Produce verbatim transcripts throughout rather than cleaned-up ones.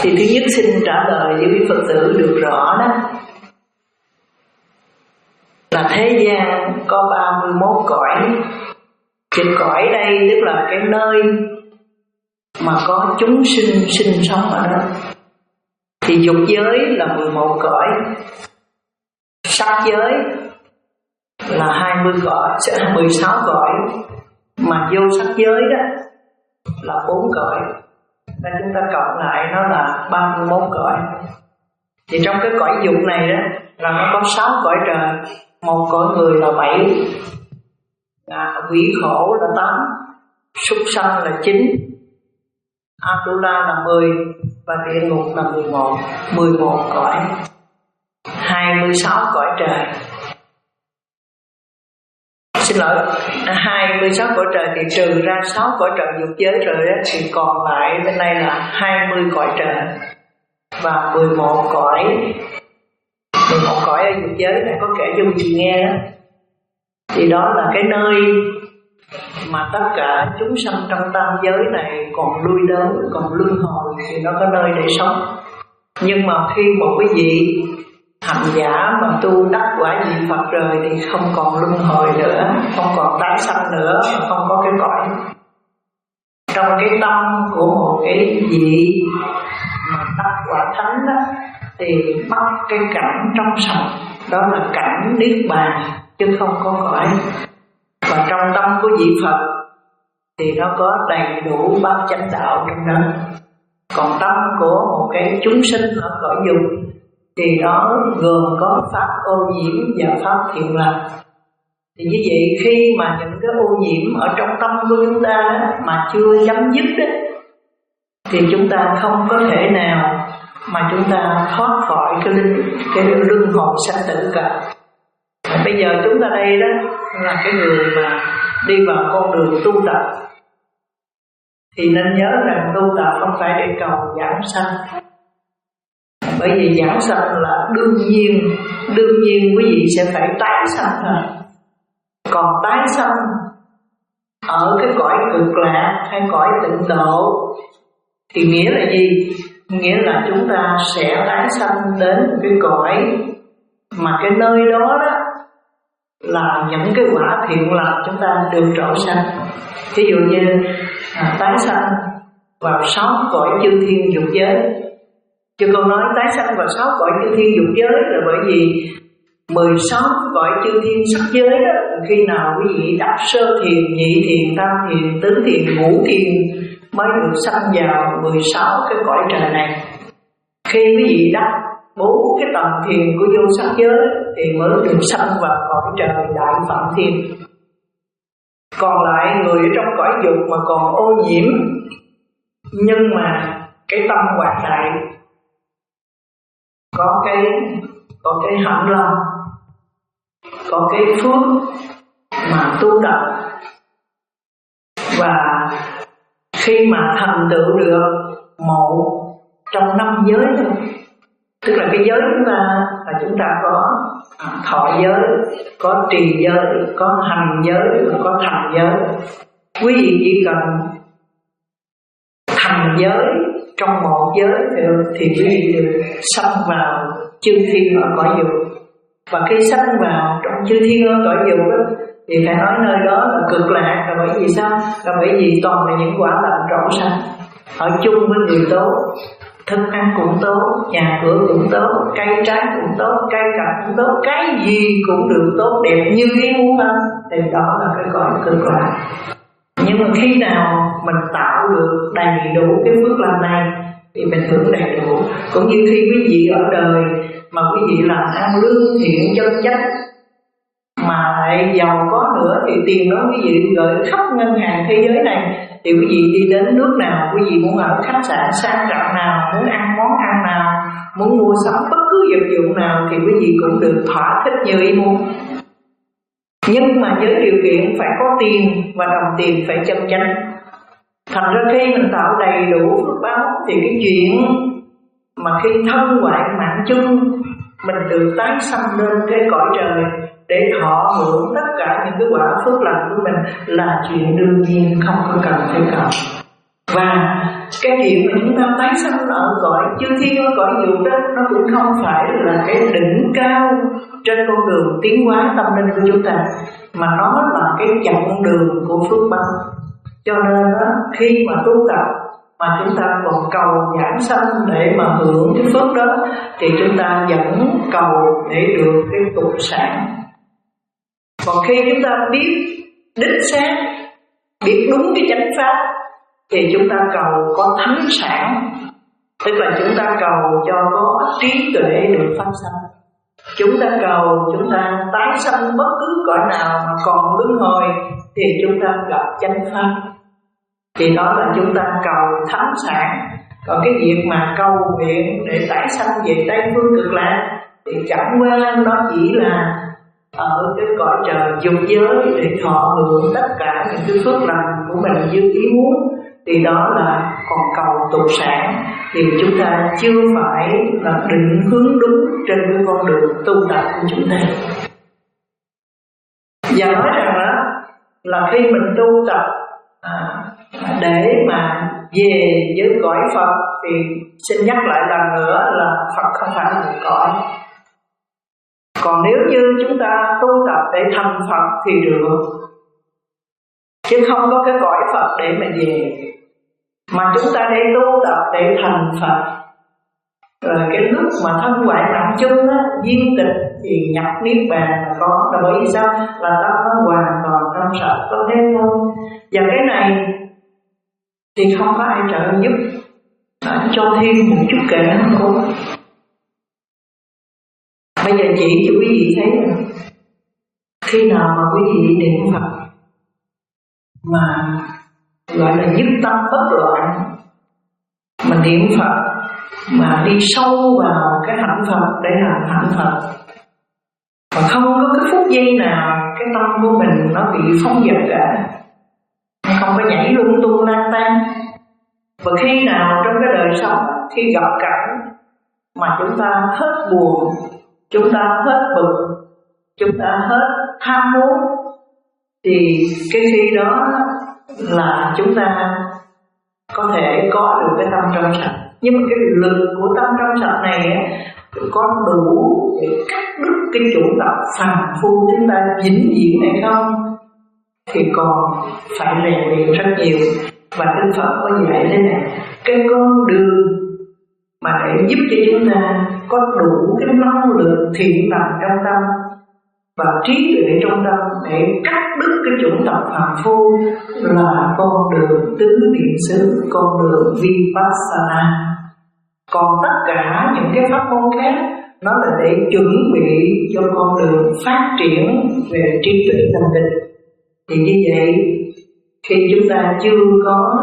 Thì thứ nhất xin trả lời với quý Phật tử được rõ đó, là thế gian có ba mươi mốt cõi. Trên cõi đây tức là cái nơi mà có chúng sinh sinh sống ở đó. Thì dục giới là mười một cõi, sắc giới là hai mươi cõi, mười sáu cõi, mà vô sắc giới đó là bốn cõi. Nên chúng ta cộng lại nó là ba mươi mốt cõi. Thì trong cái cõi dục này đó là nó có sáu cõi trời, một cõi người là bảy, à, quỷ khổ là tám, súc sanh là chín, Atula là mười và địa ngục là mười một, mười một cõi, hai mươi sáu cõi trời. Xin lỗi, hai mươi sáu cõi trời thì trừ ra sáu cõi trời dục giới rồi đó, thì còn lại bên đây là hai mươi cõi trời và mười một cõi. mười một cõi ở dục giới này có kể cho quý vị nghe đó. Thì đó là cái nơi mà tất cả chúng sanh trong tam giới này còn lui đến, còn luân hồi thì nó có nơi để sống. Nhưng mà khi một cái vị hành giả mà tu đắc quả vị Phật rồi thì không còn luân hồi nữa, không còn tái sanh nữa, không có cái cõi. Trong cái tâm của một cái vị mà đắc quả thánh đó, thì bắt cái cảnh trong sạch, đó là cảnh niết bàn chứ không có cõi. Và trong tâm của vị Phật thì nó có đầy đủ bát chánh đạo trong đó. Còn tâm của một cái chúng sinh ở cõi dục thì nó gồm có pháp ô nhiễm và pháp thiện lành. Thì như vậy khi mà những cái ô nhiễm ở trong tâm của chúng ta mà chưa chấm dứt đó, thì chúng ta không có thể nào mà chúng ta thoát khỏi cái linh cái luân hồi sanh tử cả. Và bây giờ chúng ta đây đó là cái người mà đi vào con đường tu tập, thì nên nhớ rằng tu tập không phải để cầu giảng sanh. Bởi vì giảng sanh là đương nhiên, đương nhiên quý vị sẽ phải tái sanh thôi. Còn tái sanh ở cái cõi cực lạc hay cõi tịnh độ thì nghĩa là gì? Nghĩa là chúng ta sẽ tái sanh đến cái cõi mà cái nơi đó đó là những cái quả thiện lành chúng ta được trổ sanh. Ví dụ như à, tái sanh vào sáu cõi chư thiên dục giới. Chứ câu nói tái sanh vào sáu cõi chư thiên dục giới là bởi vì mười sáu cõi chư thiên sắc giới đó, khi nào quý vị đắc sơ thiền, nhị thiền, tam thiền, tứ thiền, ngũ thiền mới được sanh vào mười sáu cái cõi trời này. Khi quý vị đắc bốn cái tầng thiền của vô sắc giới thì mới được sanh vào cõi trời đại phạm thiên. Còn lại người ở trong cõi dục mà còn ô nhiễm, nhưng mà cái tâm hoạt đại, có cái có cái hạnh lòng, có cái phước mà tu tập, và khi mà thành tựu được một trong năm giới thôi, tức là cái giới chúng ta là chúng ta có thọ giới, có trì giới, có hành giới và có thành giới. Quý vị chỉ cần thành giới trong một giới thì, thì quý vị được sanh vào chư thiên ở cõi dục. Và khi sanh vào trong chư thiên ở cõi dục đó, thì phải nói nơi đó là cực lạc. Là bởi vì sao? Là bởi vì toàn là những quả lành trổ sanh, ở chung với người tốt, thức ăn cũng tốt, nhà cửa cũng tốt, cây trái cũng tốt, cây cảnh cũng tốt, cái gì cũng được tốt đẹp như ý muốn hết. Thì đó là cái cõi cực lạc. Nhưng mà khi nào mình tạo được đầy đủ cái phước lành này thì mình hưởng đầy đủ. Cũng như khi quý vị ở đời mà quý vị làm ăn lương thiện chân chánh mà lại giàu có nữa, thì tiền đó quý vị gửi khắp ngân hàng thế giới này, thì quý vị đi đến nước nào, quý vị muốn ở khách sạn sang trọng nào, muốn ăn món ăn nào, muốn mua sắm bất cứ vật dụng nào thì quý vị cũng được thỏa thích như ý muốn. Nhưng mà với điều kiện phải có tiền và đồng tiền phải chân chánh. Thành ra khi mình tạo đầy đủ phước báo thì cái chuyện mà khi thân ngoại mạng chung mình được tái sanh lên cái cõi trời để thọ hưởng tất cả những cái quả phước lành của mình là chuyện đương nhiên, không có cần phải cầu. Và cái chuyện mà chúng ta tái sanh ở cõi chư thiên, ở cõi dục đó, nó cũng không phải là cái đỉnh cao trên con đường tiến hóa tâm linh của chúng ta, mà nó là cái chặng đường của phước báo. Cho nên đó, khi mà tu tập mà chúng ta còn cầu giảng sanh để mà hưởng cái phước đó, thì chúng ta vẫn cầu để được cái tục sản. Còn khi chúng ta biết đích xác, biết đúng cái chánh pháp, thì chúng ta cầu có thánh sản, tức là chúng ta cầu cho có trí tuệ được phát sanh. Chúng ta cầu chúng ta tái sanh bất cứ cõi nào mà còn luân hồi, thì chúng ta gặp chánh pháp. Thì đó là chúng ta cầu thánh sản. Còn cái việc mà cầu nguyện để tái sanh về Tây Phương Cực Lạc thì chẳng qua nó chỉ là ở cái cõi trời dục giới để thọ hưởng tất cả những cái phước lành của mình như ý muốn, thì đó là còn cầu tục sản. Thì chúng ta chưa phải là định hướng đúng trên cái con đường tu tập của chúng ta. Và nói rằng đó là khi mình tu tập à, để mà về với cõi Phật, thì xin nhắc lại lần nữa là Phật không phải là một cõi. Còn nếu như chúng ta tu tập để thành Phật thì được, chứ không có cái cõi Phật để mà về. Mà chúng ta để tu tập để thành Phật, rồi cái lúc mà thân hoại mạng chung á, viên tịch thì nhập niết bàn là có. Là bởi vì sao? Là tâm nó hoàn toàn trong sạch có thế thôi. Và cái này thì không có ai trợ giúp, à, cho thêm một chút kệ nó không. Bây giờ chỉ cho quý vị thấy là khi nào mà quý vị niệm Phật mà gọi là nhất tâm bất loạn, mà niệm Phật mà đi sâu vào cái hạnh Phật để làm hạnh Phật, mà không có cái phút giây nào cái tâm của mình nó bị phóng dật cả, không có nhảy lung tung lang tan. Và khi nào trong cái đời sống, khi gặp cảnh mà chúng ta hết buồn, chúng ta hết bực, chúng ta hết tham muốn, thì cái khi đó là chúng ta có thể có được cái tâm trong sạch. Nhưng mà cái lực của tâm trong sạch này có đủ để cắt đứt cái chủ tập phàm phu chúng ta vĩnh viễn này không? Thì còn phải rèn luyện rất nhiều. Và Đức Phật có dạy thế này: cái con đường mà để giúp cho chúng ta có đủ cái năng lượng thiện lành trong tâm và trí tuệ trong tâm để cắt đứt cái chủng tập phàm phu là con đường tứ niệm xứ, con đường Vipassana. Còn tất cả những cái pháp môn khác nó là để chuẩn bị cho con đường phát triển về trí tuệ tâm linh. Thì như vậy, khi chúng ta chưa có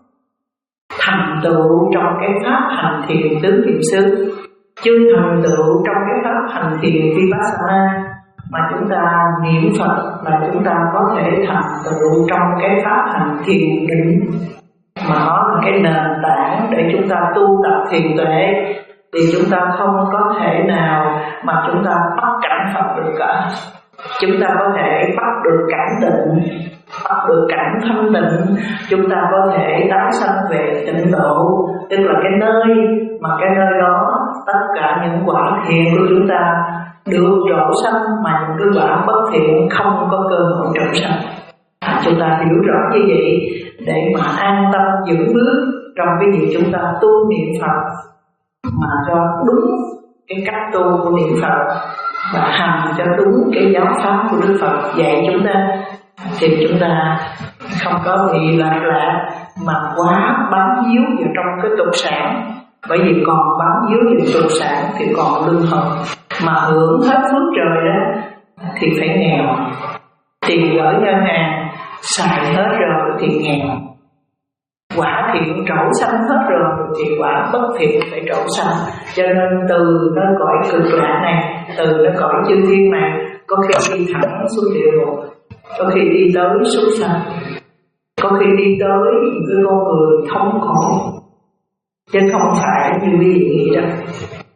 thành tựu trong cái pháp hành thiền tứ niệm xứ, chưa thành tựu trong cái pháp hành thiền Vipassana, mà chúng ta niệm Phật là chúng ta có thể thành tựu trong cái pháp hành thiền định, mà nó là cái nền tảng để chúng ta tu tập thiền tuệ, thì chúng ta không có thể nào mà chúng ta bắt cảnh Phật được cả. Chúng ta có thể bắt được cảnh tịnh, bắt được cảnh thanh tịnh, chúng ta có thể tái sanh về tịnh độ, tức là cái nơi mà cái nơi đó tất cả những quả thiện của chúng ta được trổ sanh, mà những cái quả bất thiện không có cơ hội trổ sanh. À, chúng ta hiểu rõ như vậy để mà an tâm vững bước trong cái việc chúng ta tu niệm Phật mà cho đúng cái cách tu của niệm Phật và hành cho đúng cái giáo pháp của Đức Phật dạy chúng ta, thì chúng ta không có bị lạc lạc mà quá bám víu vào trong cái tục sản. Bởi vì còn bám víu vào tục sản thì còn luân hồi, mà hưởng hết phước trời đó thì phải nghèo. Tiền gửi ngân hàng xài hết rồi thì nghèo. Quả thiện trổ sanh hết rồi thì quả bất thiện phải trổ sanh. Cho nên từ nơi cõi cực lạc này, từ nơi cõi chư thiên này, có khi đi thẳng xuống địa ngục, có khi đi tới súc sanh, có khi đi tới những cái con người thống khổ, chứ không phải như quý vị nghĩ đâu.